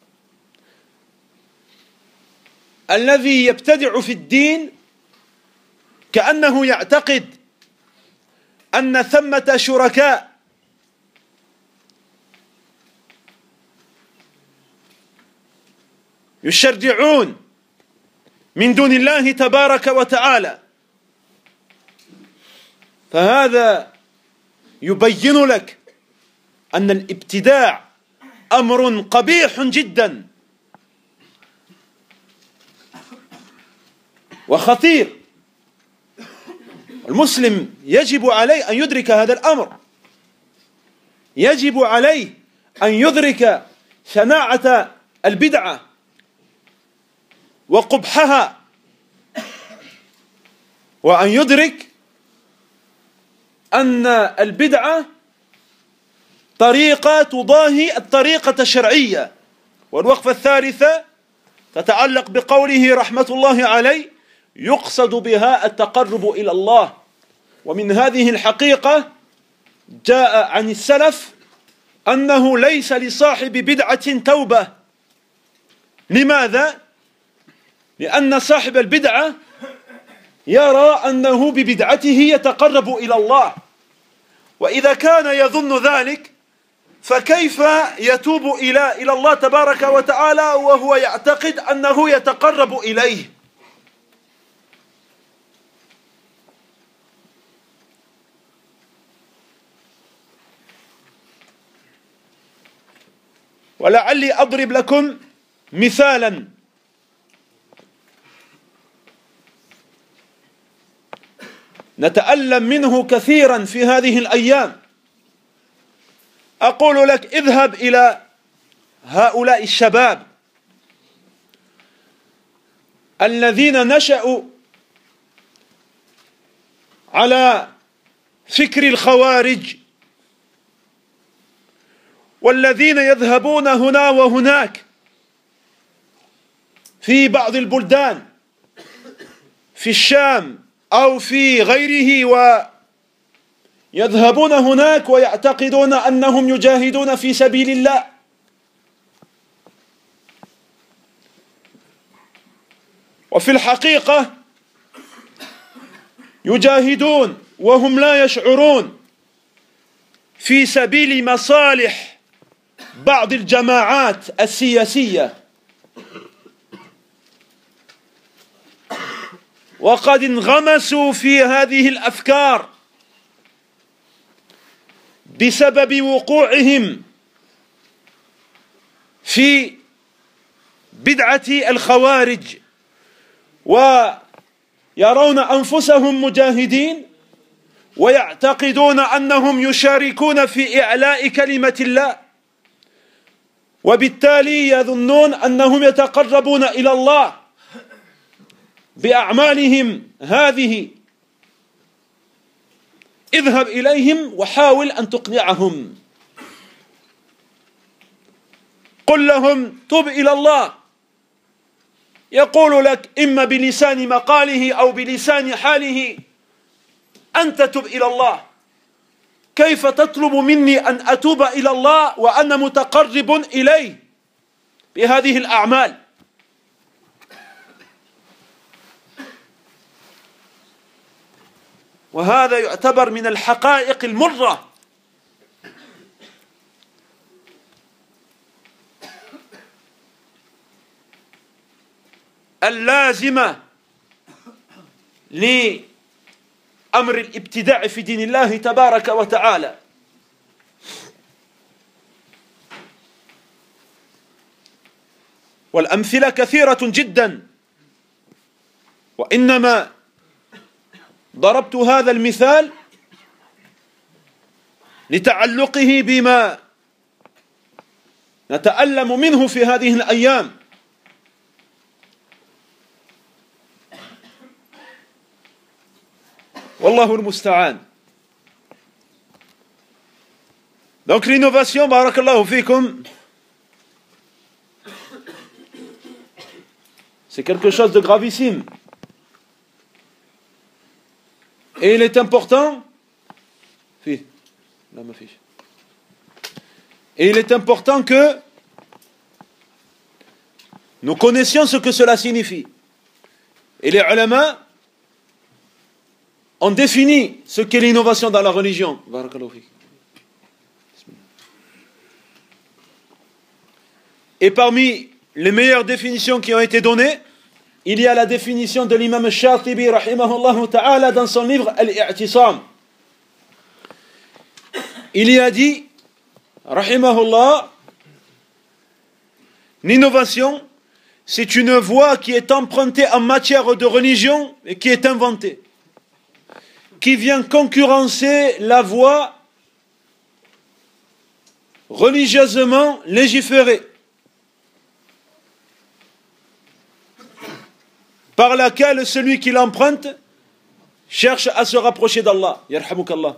الذي يبتدع في الدين كأنه يعتقد أن ثمة شركاء يشرعون من دون الله تبارك وتعالى. فهذا يبين لك أن الابتداع أمر قبيح جدا وخطير. المسلم يجب عليه أن يدرك هذا الأمر، يجب عليه أن يدرك شناعة البدعة وقبحها، وأن يدرك أن البدعة طريقة تضاهي الطريقة الشرعية. والوقفة الثالثة تتعلق بقوله رحمة الله عليه: يقصد بها التقرب إلى الله. ومن هذه الحقيقة جاء عن السلف أنه ليس لصاحب بدعة توبة. لماذا؟ لأن صاحب البدعة يرى أنه ببدعته يتقرب إلى الله، وإذا كان يظن ذلك فكيف يتوب إلى إلى الله تبارك وتعالى وهو يعتقد أنه يتقرب إليه؟ ولعلي أضرب لكم مثالا نتألم منه كثيرا في هذه الأيام. أقول لك اذهب إلى هؤلاء الشباب الذين نشأوا على فكر الخوارج والذين يذهبون هنا وهناك في بعض البلدان في الشام أو في غيره، ويذهبون هناك ويعتقدون أنهم يجاهدون في سبيل الله، وفي الحقيقة يجاهدون وهم لا يشعرون في سبيل مصالح بعض الجماعات السياسية، وقد انغمسوا في هذه الأفكار بسبب وقوعهم في بدعة الخوارج، ويرون أنفسهم مجاهدين ويعتقدون أنهم يشاركون في إعلاء كلمة الله، وبالتالي يظنون أنهم يتقربون إلى الله بأعمالهم هذه. اذهب إليهم وحاول أن تقنعهم، قل لهم تب إلى الله، يقول لك إما بلسان مقاله أو بلسان حاله أنت تب إلى الله. كيف تطلب مني أن أتوب إلى الله وأنا متقرب إليه بهذه الأعمال؟ وهذا يعتبر من الحقائق المرة اللازمة لأمر الابتداع في دين الله تبارك وتعالى. والأمثلة كثيرة جدا، وإنما ضربت هذا المثال لتعلقه بما نتألم منه في هذه الأيام. والله المستعان. Donc l'innovation, barakallahu fikum, c'est quelque chose de gravissime. Et il est important, et il est important que nous connaissions ce que cela signifie. Et les ulama ont défini ce qu'est l'innovation dans la religion. Et parmi les meilleures définitions qui ont été données, il y a la définition de l'imam Shatibi rahimahullah ta'ala dans son livre Al-I'tisam. Il y a dit, rahimahullah, l'innovation, c'est une voie qui est empruntée en matière de religion et qui est inventée, qui vient concurrencer la voie religieusement légiférée, par laquelle celui qui l'emprunte cherche à se rapprocher d'Allah. Yarhamukallah.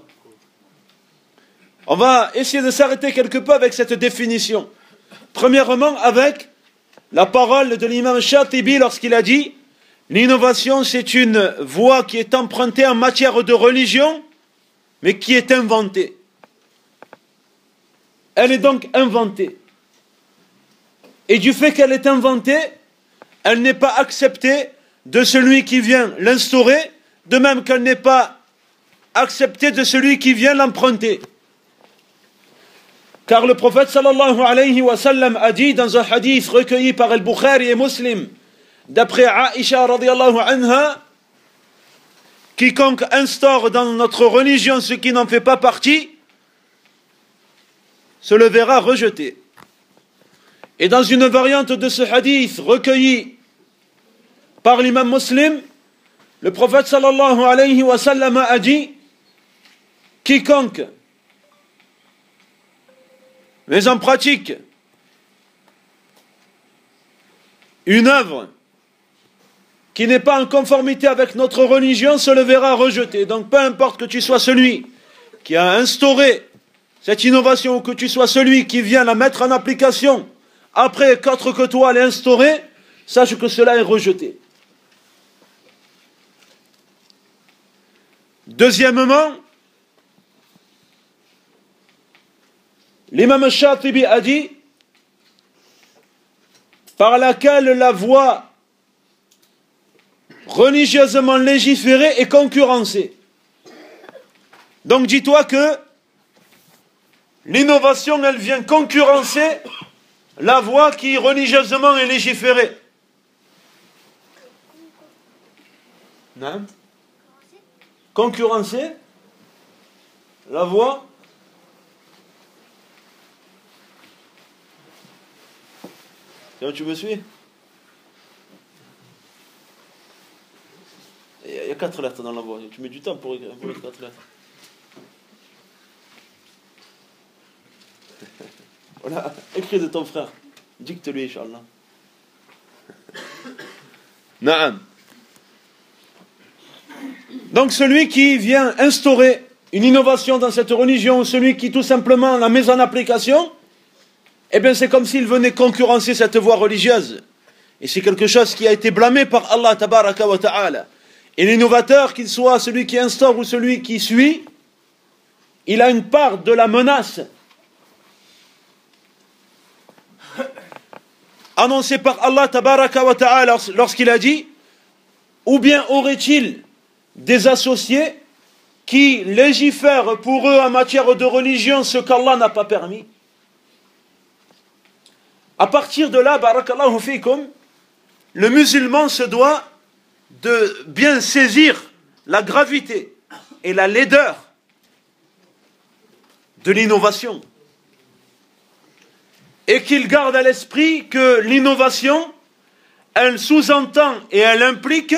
On va essayer de s'arrêter quelque peu avec cette définition. Premièrement, avec la parole de l'imam Shatibi lorsqu'il a dit l'innovation, c'est une voie qui est empruntée en matière de religion, mais qui est inventée. Elle est donc inventée. Et du fait qu'elle est inventée, elle n'est pas acceptée de celui qui vient l'instaurer, de même qu'elle n'est pas acceptée de celui qui vient l'emprunter. Car le prophète sallallahu alayhi wa sallam a dit dans un hadith recueilli par Al-Bukhari et Muslim, d'après Aïcha radiyallahu anha, quiconque instaure dans notre religion ce qui n'en fait pas partie, se le verra rejeté. Et dans une variante de ce hadith recueilli par l'imam Muslim, le prophète sallallahu alayhi wa sallam a dit, quiconque met en pratique une œuvre qui n'est pas en conformité avec notre religion se le verra rejeté. Donc peu importe que tu sois celui qui a instauré cette innovation ou que tu sois celui qui vient la mettre en application après qu'autre que toi l'ait instauré, sache que cela est rejeté. Deuxièmement, l'imam Shatibi a dit, par laquelle la voie religieusement légiférée est concurrencée. Donc dis-toi que l'innovation, elle vient concurrencer la voie qui religieusement est légiférée. Non? Concurrencer la voie tu me suis? Il y a quatre lettres dans la voie. Tu mets du temps pour écrire quatre lettres. Voilà, écris de ton frère. Dicte-lui, Inch'Allah. Naam. Donc celui qui vient instaurer une innovation dans cette religion, celui qui tout simplement la met en application, eh bien c'est comme s'il venait concurrencer cette voie religieuse. Et c'est quelque chose qui a été blâmé par Allah tabaraka wa ta'ala. Et l'innovateur, qu'il soit celui qui instaure ou celui qui suit, il a une part de la menace annoncée par Allah tabaraka wa ta'ala lorsqu'il a dit, ou bien aurait-il des associés qui légifèrent pour eux en matière de religion ce qu'Allah n'a pas permis. À partir de là, barakallahu fikum, le musulman se doit de bien saisir la gravité et la laideur de l'innovation. Et qu'il garde à l'esprit que l'innovation, elle sous-entend et elle implique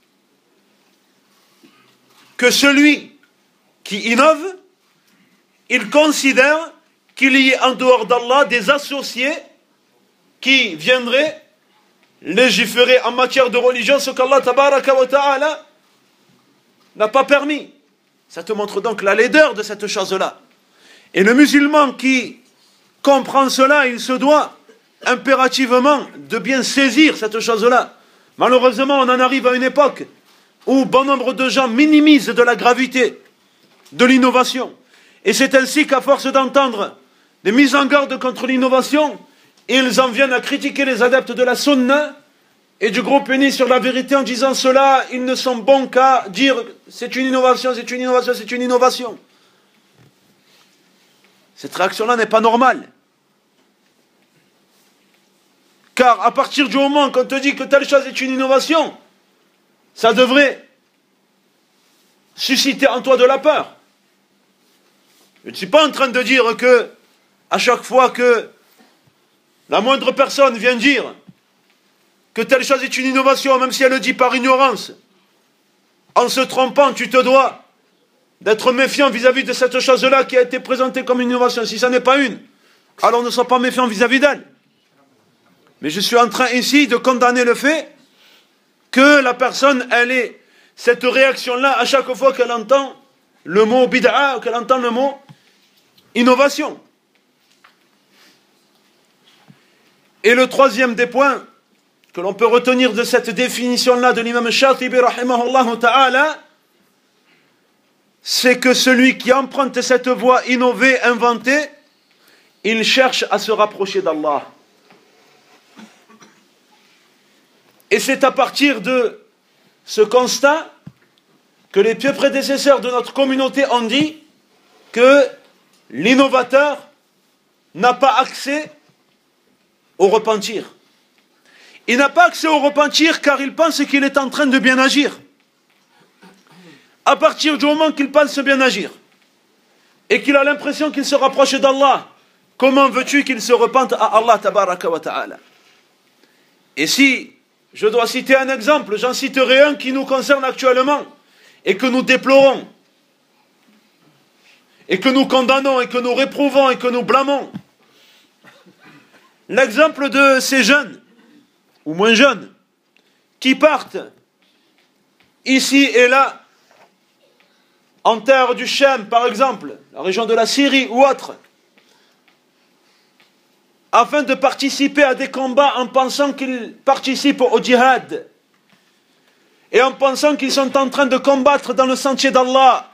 que celui qui innove, il considère qu'il y ait en dehors d'Allah des associés qui viendraient légiférer en matière de religion ce qu'Allah tabaraka wa ta'ala n'a pas permis. Ça te montre donc la laideur de cette chose-là. Et le musulman qui comprend cela, il se doit impérativement de bien saisir cette chose-là. Malheureusement, on en arrive à une époque où bon nombre de gens minimisent de la gravité de l'innovation. Et c'est ainsi qu'à force d'entendre des mises en garde contre l'innovation, ils en viennent à critiquer les adeptes de la sunna et du groupe uni sur la vérité en disant cela, ils ne sont bons qu'à dire c'est une innovation, c'est une innovation, c'est une innovation. Cette réaction-là n'est pas normale. Car à partir du moment qu'on te dit que telle chose est une innovation, ça devrait susciter en toi de la peur. Je ne suis pas en train de dire que à chaque fois que la moindre personne vient dire que telle chose est une innovation, même si elle le dit par ignorance, en se trompant, tu te dois d'être méfiant vis-à-vis de cette chose-là qui a été présentée comme une innovation. Si ça n'est pas une, alors ne sois pas méfiant vis-à-vis d'elle. Mais je suis en train ici de condamner le fait que la personne, elle ait cette réaction-là à chaque fois qu'elle entend le mot bid'a ou qu'elle entend le mot innovation. Et le troisième des points que l'on peut retenir de cette définition-là de l'imam Shatibi rahimahullah ta'ala, c'est que celui qui emprunte cette voie innovée, inventée, il cherche à se rapprocher d'Allah. Et c'est à partir de ce constat que les pieux prédécesseurs de notre communauté ont dit que l'innovateur, n'a pas accès au repentir. Il n'a pas accès au repentir car il pense qu'il est en train de bien agir. À partir du moment qu'il pense bien agir et qu'il a l'impression qu'il se rapproche d'Allah, comment veux-tu qu'il se repente à Allah tabaraka wa ta'ala? Et si je dois citer un exemple, j'en citerai un qui nous concerne actuellement et que nous déplorons et que nous condamnons et que nous réprouvons et que nous blâmons. L'exemple de ces jeunes, ou moins jeunes, qui partent ici et là, en terre du Chem, par exemple, la région de la Syrie ou autre, afin de participer à des combats en pensant qu'ils participent au djihad et en pensant qu'ils sont en train de combattre dans le sentier d'Allah,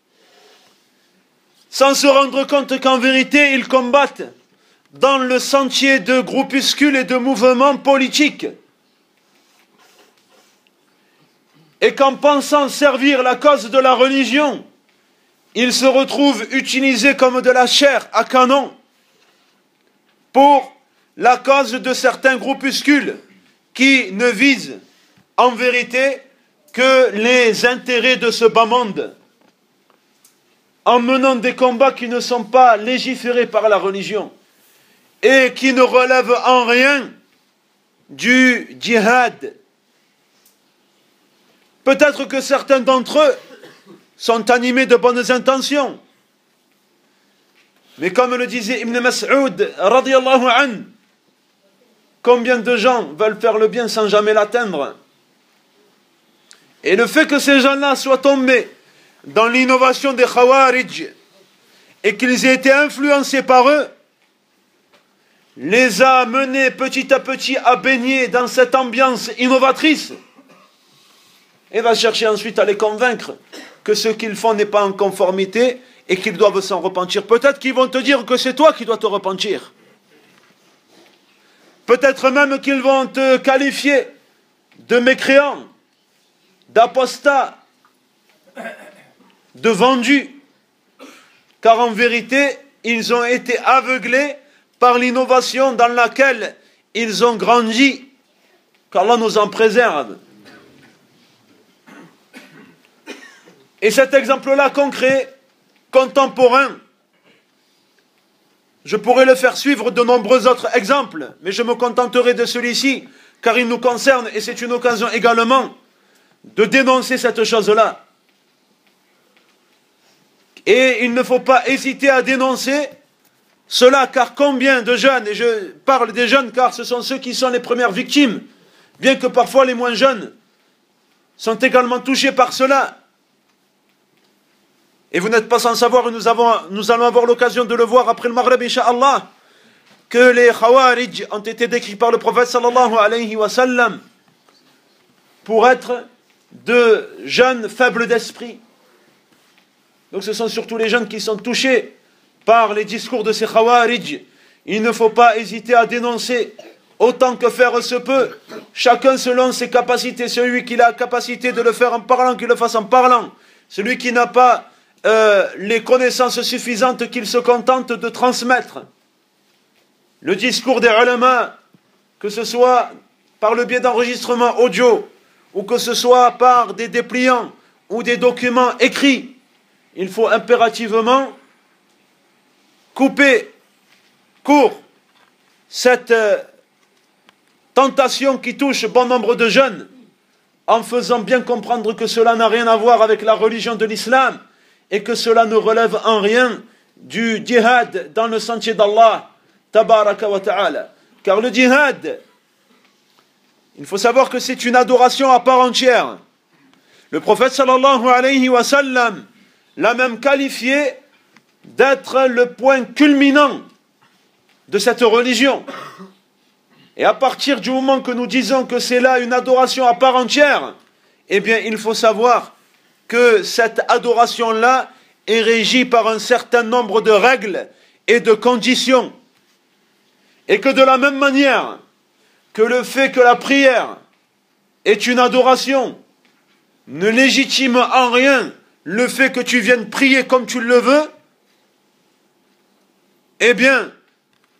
sans se rendre compte qu'en vérité ils combattent dans le sentier de groupuscules et de mouvements politiques, et qu'en pensant servir la cause de la religion, ils se retrouvent utilisés comme de la chair à canon pour la cause de certains groupuscules qui ne visent en vérité que les intérêts de ce bas monde, en menant des combats qui ne sont pas légiférés par la religion et qui ne relèvent en rien du djihad. Peut-être que certains d'entre eux sont animés de bonnes intentions, mais comme le disait Ibn Mas'ud radiyallahu anhu, combien de gens veulent faire le bien sans jamais l'atteindre? Et le fait que ces gens-là soient tombés dans l'innovation des Khawarij et qu'ils aient été influencés par eux les a menés petit à petit à baigner dans cette ambiance innovatrice et va chercher ensuite à les convaincre que ce qu'ils font n'est pas en conformité et qu'ils doivent s'en repentir. Peut-être qu'ils vont te dire que c'est toi qui dois te repentir. Peut-être même qu'ils vont te qualifier de mécréant, d'apostat, de vendu, car en vérité, ils ont été aveuglés par l'innovation dans laquelle ils ont grandi, qu'Allah nous en préserve. Et cet exemple-là concret, contemporain, je pourrais le faire suivre de nombreux autres exemples, mais je me contenterai de celui-ci, car il nous concerne et c'est une occasion également de dénoncer cette chose-là. Et il ne faut pas hésiter à dénoncer cela, car combien de jeunes, et je parle des jeunes car ce sont ceux qui sont les premières victimes, bien que parfois les moins jeunes sont également touchés par cela. Et vous n'êtes pas sans savoir, et nous, avons, nous allons avoir l'occasion de le voir après le Maghreb, Inch'Allah, que les Khawarij ont été décrits par le prophète sallallahu alayhi wa sallam pour être de jeunes faibles d'esprit. Donc ce sont surtout les jeunes qui sont touchés par les discours de ces Khawarij. Il ne faut pas hésiter à dénoncer autant que faire se peut, chacun selon ses capacités. Celui qui a la capacité de le faire en parlant, qu'il le fasse en parlant. Celui qui n'a pas euh, les connaissances suffisantes, qu'il se contente de transmettre. Le discours des ulama, que ce soit par le biais d'enregistrements audio, ou que ce soit par des dépliants ou des documents écrits, il faut impérativement couper court cette euh, tentation qui touche bon nombre de jeunes, en faisant bien comprendre que cela n'a rien à voir avec la religion de l'islam et que cela ne relève en rien du djihad dans le sentier d'Allah tabaraka wa ta'ala. Car le djihad, il faut savoir que c'est une adoration à part entière. Le prophète sallallahu alayhi wa sallam l'a même qualifié d'être le point culminant de cette religion. Et à partir du moment que nous disons que c'est là une adoration à part entière, eh bien il faut savoir que cette adoration-là est régie par un certain nombre de règles et de conditions. Et que de la même manière que le fait que la prière est une adoration ne légitime en rien le fait que tu viennes prier comme tu le veux, eh bien,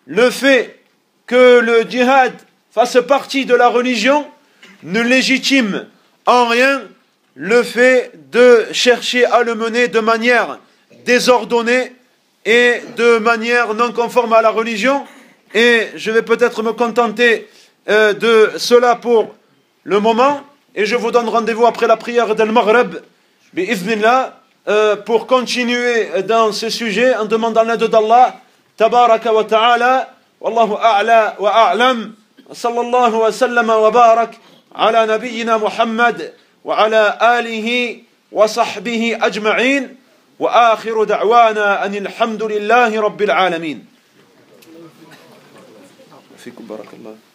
le fait que le djihad fasse partie de la religion ne légitime en rien le fait de chercher à le mener de manière désordonnée et de manière non conforme à la religion. Et je vais peut-être me contenter euh, de cela pour le moment, et je vous donne rendez-vous après la prière del Maghreb bi'idhnillah, euh, pour continuer dans ce sujet en demandant l'aide d'Allah tabaraka wa ta'ala. Wallahu a'la wa a'lam. Sallallahu wa sallama wa barak ala nabiyyina Muhammad wa ala alihi wa sahbihi ajma'in. Wa akhiru da'wana anil hamdulillahi rabbil alamin. Fikum barakallah.